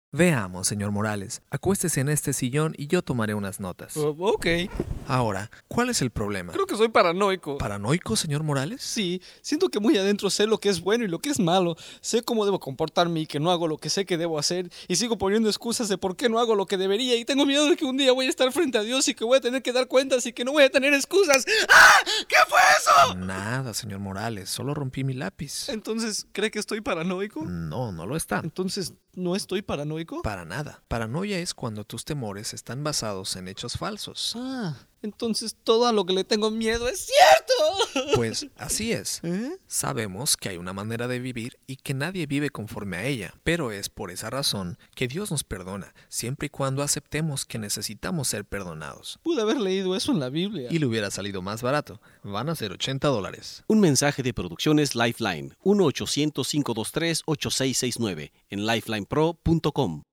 Veamos, señor Morales. Acuéstese en este sillón y yo tomaré unas notas. Ok. Ahora, ¿cuál es el problema? Creo que soy paranoico. ¿Paranoico, señor Morales? Sí, siento que muy adentro sé lo que es bueno y lo que es malo. Sé cómo debo comportarme y que no hago lo que sé que debo hacer. Y sigo poniendo excusas de por qué no hago lo que debería. Y tengo miedo de que un día voy a estar frente a Dios y que voy a tener que dar cuentas y que no voy a tener excusas. ¡Ah! ¿Qué fue eso? Nada, señor Morales. Solo rompí mi lápiz. Entonces, ¿cree que estoy paranoico? No, no lo está. Entonces, ¿no estoy paranoico? Para nada. Paranoia es cuando tus temores están basados en hechos falsos. Entonces todo a lo que le tengo miedo es cierto. Pues así es. Sabemos que hay una manera de vivir y que nadie vive conforme a ella, pero es por esa razón que Dios nos perdona, siempre y cuando aceptemos que necesitamos ser perdonados. Pude haber leído eso en la Biblia. Y le hubiera salido más barato. Van a ser $80. Un mensaje de Producciones Lifeline, 1-800-523-8669, en lifelinepro.com.